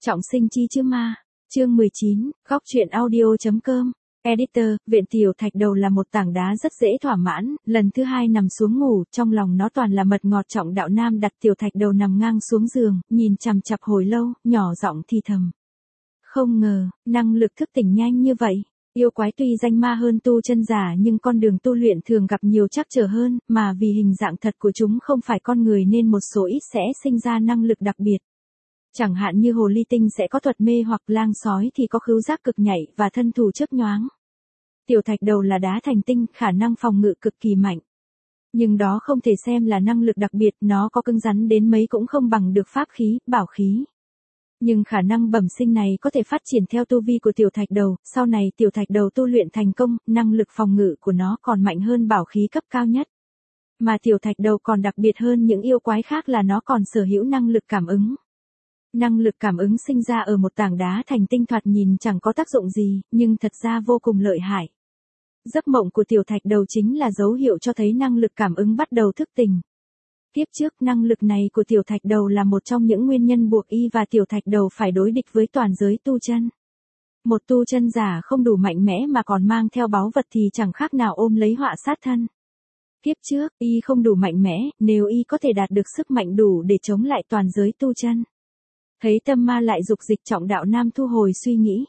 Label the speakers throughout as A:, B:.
A: Trọng sinh chi chứ ma. Chương 19, góc truyện audio.com. Editor, viện tiểu thạch đầu là một tảng đá rất dễ thỏa mãn, lần thứ hai nằm xuống ngủ, trong lòng nó toàn là mật ngọt. Trọng đạo nam đặt tiểu thạch đầu nằm ngang xuống giường, nhìn chằm chặp hồi lâu, nhỏ giọng thì thầm. Không ngờ, năng lực thức tỉnh nhanh như vậy. Yêu quái tuy danh ma hơn tu chân giả nhưng con đường tu luyện thường gặp nhiều trắc trở hơn, mà vì hình dạng thật của chúng không phải con người nên một số ít sẽ sinh ra năng lực đặc biệt. Chẳng hạn như hồ ly tinh sẽ có thuật mê hoặc lang sói thì có khứu giác cực nhạy và thân thủ chớp nhoáng. Tiểu thạch đầu là đá thành tinh, khả năng phòng ngự cực kỳ mạnh. Nhưng đó không thể xem là năng lực đặc biệt, nó có cứng rắn đến mấy cũng không bằng được pháp khí, bảo khí. Nhưng khả năng bẩm sinh này có thể phát triển theo tu vi của tiểu thạch đầu, sau này tiểu thạch đầu tu luyện thành công, năng lực phòng ngự của nó còn mạnh hơn bảo khí cấp cao nhất. Mà tiểu thạch đầu còn đặc biệt hơn những yêu quái khác là nó còn sở hữu năng lực cảm ứng. Năng lực cảm ứng sinh ra ở một tảng đá thành tinh thoạt nhìn chẳng có tác dụng gì, nhưng thật ra vô cùng lợi hại. Giấc mộng của tiểu thạch đầu chính là dấu hiệu cho thấy năng lực cảm ứng bắt đầu thức tỉnh. Tiếp trước, năng lực này của tiểu thạch đầu là một trong những nguyên nhân buộc y và tiểu thạch đầu phải đối địch với toàn giới tu chân. Một tu chân giả không đủ mạnh mẽ mà còn mang theo báu vật thì chẳng khác nào ôm lấy họa sát thân. Tiếp trước, y không đủ mạnh mẽ, nếu y có thể đạt được sức mạnh đủ để chống lại toàn giới tu chân. Thấy tâm ma lại dục dịch, Trọng đạo nam thu hồi suy nghĩ.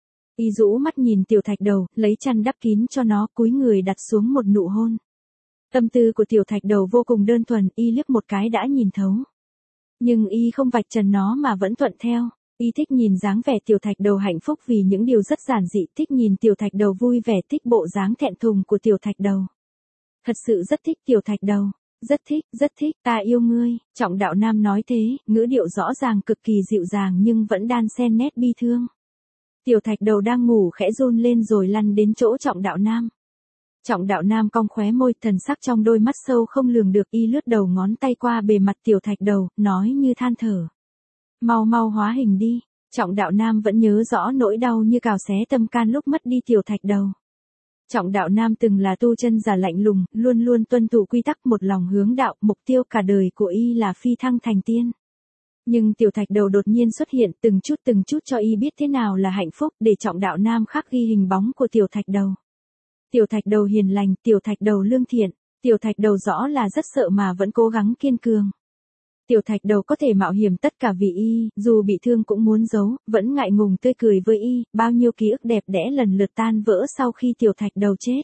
A: Y rũ mắt nhìn tiểu thạch đầu, lấy chăn đắp kín cho nó, cúi người đặt xuống một nụ hôn. Tâm tư của tiểu thạch đầu vô cùng đơn thuần, y liếc một cái đã nhìn thấu. Nhưng y không vạch trần nó mà vẫn thuận theo. Y thích nhìn dáng vẻ tiểu thạch đầu hạnh phúc vì những điều rất giản dị, thích nhìn tiểu thạch đầu vui vẻ, thích bộ dáng thẹn thùng của tiểu thạch đầu. Thật sự rất thích tiểu thạch đầu. Rất thích, ta yêu ngươi, Trọng đạo nam nói thế, ngữ điệu rõ ràng cực kỳ dịu dàng nhưng vẫn đan xen nét bi thương. Tiểu thạch đầu đang ngủ khẽ run lên rồi lăn đến chỗ Trọng đạo nam. Trọng đạo nam cong khóe môi, thần sắc trong đôi mắt sâu không lường được, y lướt đầu ngón tay qua bề mặt tiểu thạch đầu, nói như than thở. Mau mau hóa hình đi. Trọng đạo nam vẫn nhớ rõ nỗi đau như cào xé tâm can lúc mất đi tiểu thạch đầu. Trọng đạo nam từng là tu chân giả lạnh lùng, luôn luôn tuân thủ quy tắc, một lòng hướng đạo, mục tiêu cả đời của y là phi thăng thành tiên. Nhưng tiểu thạch đầu đột nhiên xuất hiện, từng chút cho y biết thế nào là hạnh phúc, để Trọng đạo nam khắc ghi hình bóng của tiểu thạch đầu. Tiểu thạch đầu hiền lành, tiểu thạch đầu lương thiện, tiểu thạch đầu rõ là rất sợ mà vẫn cố gắng kiên cường. Tiểu thạch đầu có thể mạo hiểm tất cả vì y, dù bị thương cũng muốn giấu, vẫn ngại ngùng tươi cười với y, bao nhiêu ký ức đẹp đẽ lần lượt tan vỡ sau khi tiểu thạch đầu chết.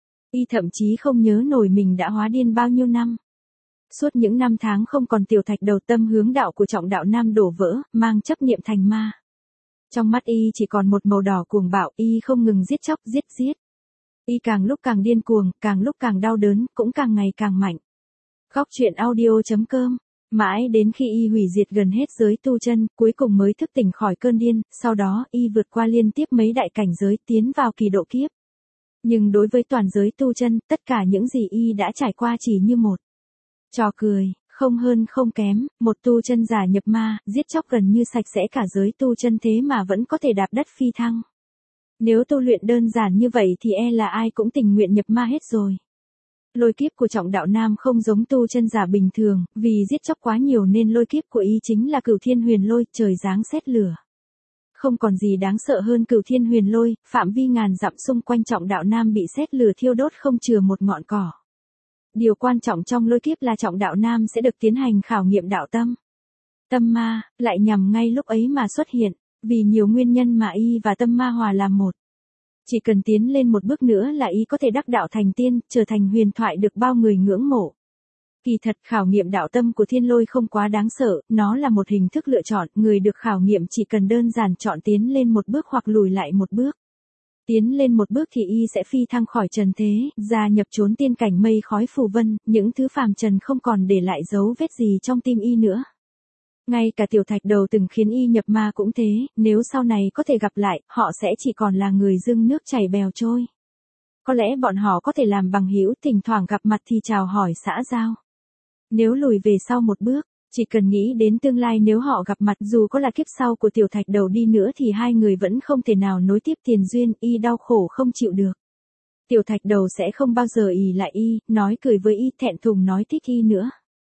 A: Y thậm chí không nhớ nổi mình đã hóa điên bao nhiêu năm. Suốt những năm tháng không còn tiểu thạch đầu, tâm hướng đạo của Trọng đạo nam đổ vỡ, mang chấp niệm thành ma. Trong mắt y chỉ còn một màu đỏ cuồng bạo, y không ngừng giết chóc, giết. Y càng lúc càng điên cuồng, càng lúc càng đau đớn, cũng càng ngày càng mạnh. Góc truyện audio.com. Mãi đến khi y hủy diệt gần hết giới tu chân, cuối cùng mới thức tỉnh khỏi cơn điên, sau đó y vượt qua liên tiếp mấy đại cảnh giới, tiến vào kỳ độ kiếp. Nhưng đối với toàn giới tu chân, tất cả những gì y đã trải qua chỉ như một trò cười, không hơn không kém, một tu chân giả nhập ma, giết chóc gần như sạch sẽ cả giới tu chân thế mà vẫn có thể đạp đất phi thăng. Nếu tu luyện đơn giản như vậy thì e là ai cũng tình nguyện nhập ma hết rồi. Lôi kiếp của Trọng đạo nam không giống tu chân giả bình thường, vì giết chóc quá nhiều nên lôi kiếp của y chính là Cửu Thiên Huyền Lôi, trời giáng sét lửa. Không còn gì đáng sợ hơn Cửu Thiên Huyền Lôi, phạm vi ngàn dặm xung quanh Trọng đạo nam bị sét lửa thiêu đốt không chừa một ngọn cỏ. Điều quan trọng trong lôi kiếp là Trọng đạo nam sẽ được tiến hành khảo nghiệm đạo tâm. Tâm ma lại nhằm ngay lúc ấy mà xuất hiện, vì nhiều nguyên nhân mà y và tâm ma hòa làm một. Chỉ cần tiến lên một bước nữa là y có thể đắc đạo thành tiên, trở thành huyền thoại được bao người ngưỡng mộ. Kỳ thật khảo nghiệm đạo tâm của thiên lôi không quá đáng sợ, nó là một hình thức lựa chọn, người được khảo nghiệm chỉ cần đơn giản chọn tiến lên một bước hoặc lùi lại một bước. Tiến lên một bước thì y sẽ phi thăng khỏi trần thế, gia nhập chốn tiên cảnh mây khói phù vân, những thứ phàm trần không còn để lại dấu vết gì trong tim y nữa. Ngay cả tiểu thạch đầu từng khiến y nhập ma cũng thế, nếu sau này có thể gặp lại, họ sẽ chỉ còn là người dưng nước chảy bèo trôi. Có lẽ bọn họ có thể làm bằng hữu, thỉnh thoảng gặp mặt thì chào hỏi xã giao. Nếu lùi về sau một bước, chỉ cần nghĩ đến tương lai nếu họ gặp mặt dù có là kiếp sau của tiểu thạch đầu đi nữa thì hai người vẫn không thể nào nối tiếp tiền duyên, y đau khổ không chịu được. Tiểu thạch đầu sẽ không bao giờ ỷ lại y, nói cười với y, thẹn thùng nói thích y nữa.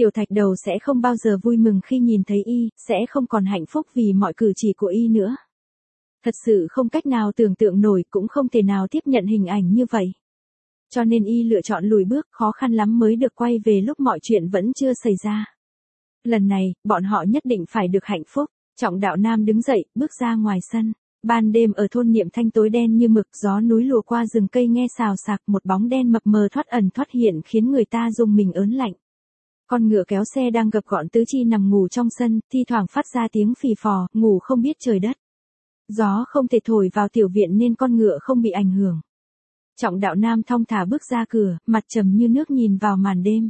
A: Tiểu thạch đầu sẽ không bao giờ vui mừng khi nhìn thấy y, sẽ không còn hạnh phúc vì mọi cử chỉ của y nữa. Thật sự không cách nào tưởng tượng nổi, cũng không thể nào tiếp nhận hình ảnh như vậy. Cho nên y lựa chọn lùi bước, khó khăn lắm mới được quay về lúc mọi chuyện vẫn chưa xảy ra. Lần này, bọn họ nhất định phải được hạnh phúc. Trọng Đạo Nam đứng dậy, bước ra ngoài sân. Ban đêm ở thôn Niệm Thanh tối đen như mực, gió núi lùa qua rừng cây nghe xào xạc, một bóng đen mập mờ thoát ẩn thoát hiện khiến người ta rùng mình ớn lạnh. Con ngựa kéo xe đang gập gọn tứ chi nằm ngủ trong sân, thi thoảng phát ra tiếng phì phò, ngủ không biết trời đất. Gió không thể thổi vào tiểu viện nên con ngựa không bị ảnh hưởng. Trọng Đạo Nam thong thả bước ra cửa, mặt trầm như nước nhìn vào màn đêm.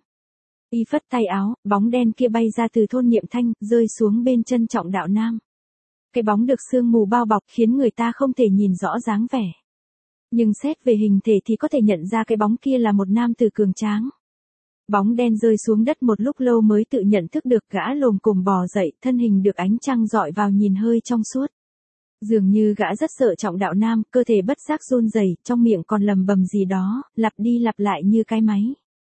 A: Y phất tay áo, bóng đen kia bay ra từ thôn Niệm Thanh, rơi xuống bên chân Trọng Đạo Nam. Cái bóng được sương mù bao bọc khiến người ta không thể nhìn rõ dáng vẻ. Nhưng xét về hình thể thì có thể nhận ra cái bóng kia là một nam tử cường tráng. Bóng đen rơi xuống đất một lúc lâu mới tự nhận thức được, gã lồm cồm bò dậy, thân hình được ánh trăng dọi vào nhìn hơi trong suốt. Dường như gã rất sợ Trọng Đạo Nam, cơ thể bất giác run rẩy, trong miệng còn lầm bầm gì đó, lặp đi lặp lại như cái máy.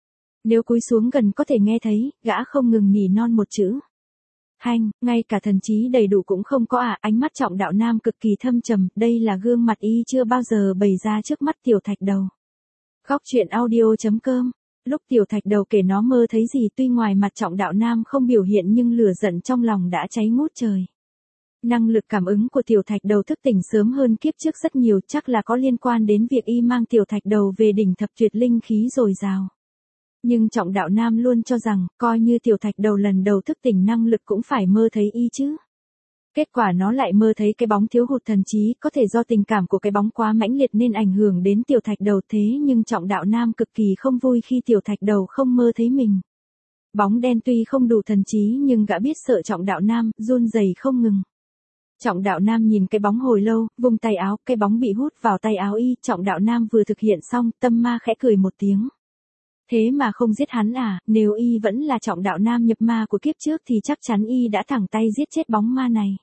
A: Nếu cúi xuống gần có thể nghe thấy, gã không ngừng nỉ non một chữ. Hanh, ngay cả thần trí đầy đủ cũng không có à, ánh mắt Trọng Đạo Nam cực kỳ thâm trầm, đây là gương mặt y chưa bao giờ bày ra trước mắt Tiểu Thạch Đầu. Góc truyện audio.com. Lúc Tiểu Thạch Đầu kể nó mơ thấy gì, tuy ngoài mặt Trọng Đạo Nam không biểu hiện nhưng lửa giận trong lòng đã cháy ngút trời. Năng lực cảm ứng của Tiểu Thạch Đầu thức tỉnh sớm hơn kiếp trước rất nhiều, chắc là có liên quan đến việc y mang Tiểu Thạch Đầu về đỉnh thập tuyệt linh khí dồi dào. Nhưng Trọng Đạo Nam luôn cho rằng, coi như Tiểu Thạch Đầu lần đầu thức tỉnh năng lực cũng phải mơ thấy y chứ. Kết quả nó lại mơ thấy cái bóng thiếu hụt thần trí, có thể do tình cảm của cái bóng quá mãnh liệt nên ảnh hưởng đến Tiểu Thạch Đầu, thế nhưng Trọng Đạo Nam cực kỳ không vui khi Tiểu Thạch Đầu không mơ thấy mình. Bóng đen tuy không đủ thần trí nhưng gã biết sợ Trọng Đạo Nam, run rẩy không ngừng. Trọng Đạo Nam nhìn cái bóng hồi lâu, vung tay áo, cái bóng bị hút vào tay áo y, Trọng Đạo Nam vừa thực hiện xong, tâm ma khẽ cười một tiếng. Thế mà không giết hắn à, nếu y vẫn là Trọng Đạo Nam nhập ma của kiếp trước thì chắc chắn y đã thẳng tay giết chết bóng ma này.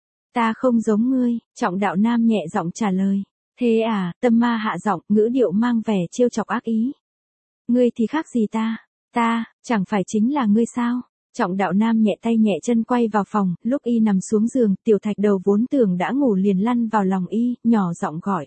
A: Ta không giống ngươi, Trọng Đạo Nam nhẹ giọng trả lời. Thế à, tâm ma hạ giọng, ngữ điệu mang vẻ trêu chọc ác ý. Ngươi thì khác gì ta, chẳng phải chính là ngươi sao? Trọng Đạo Nam nhẹ tay nhẹ chân quay vào phòng, lúc y nằm xuống giường, Tiểu Thạch Đầu vốn tưởng đã ngủ liền lăn vào lòng y, nhỏ giọng gọi.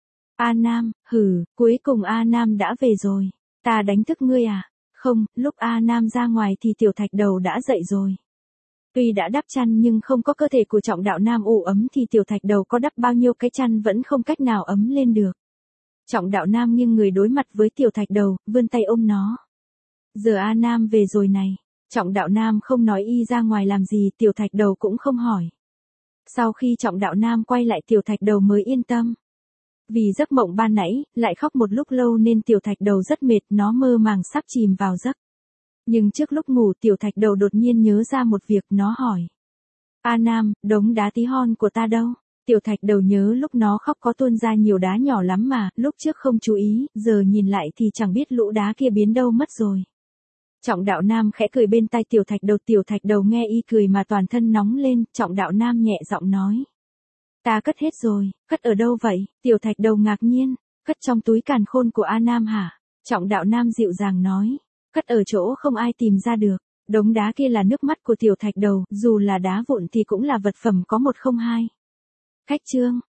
A: A Nam, cuối cùng A Nam đã về rồi. Ta đánh thức ngươi à? Không, lúc A Nam ra ngoài thì Tiểu Thạch Đầu đã dậy rồi. Tuy đã đắp chăn nhưng không có cơ thể của Trọng Đạo Nam ủ ấm thì Tiểu Thạch Đầu có đắp bao nhiêu cái chăn vẫn không cách nào ấm lên được. Trọng Đạo Nam nghiêng người đối mặt với Tiểu Thạch Đầu, vươn tay ôm nó. Giờ A Nam về rồi này. Trọng Đạo Nam không nói y ra ngoài làm gì, Tiểu Thạch Đầu cũng không hỏi. Sau khi Trọng Đạo Nam quay lại Tiểu Thạch Đầu mới yên tâm. Vì giấc mộng ban nãy, lại khóc một lúc lâu nên Tiểu Thạch Đầu rất mệt, nó mơ màng sắp chìm vào giấc. Nhưng trước lúc ngủ Tiểu Thạch Đầu đột nhiên nhớ ra một việc, nó hỏi. A Nam, đống đá tí hon của ta đâu? Tiểu Thạch Đầu nhớ lúc nó khóc có tuôn ra nhiều đá nhỏ lắm mà, lúc trước không chú ý, giờ nhìn lại thì chẳng biết lũ đá kia biến đâu mất rồi. Trọng Đạo Nam khẽ cười bên tai Tiểu Thạch Đầu nghe y cười mà toàn thân nóng lên, Trọng Đạo Nam nhẹ giọng nói. Ta cất hết rồi, cất ở đâu vậy? Tiểu Thạch Đầu ngạc nhiên, cất trong túi càn khôn của A Nam hả? Trọng Đạo Nam dịu dàng nói, cất ở chỗ không ai tìm ra được, đống đá kia là nước mắt của Tiểu Thạch Đầu, dù là đá vụn thì cũng là vật phẩm có một không hai. Khách chương.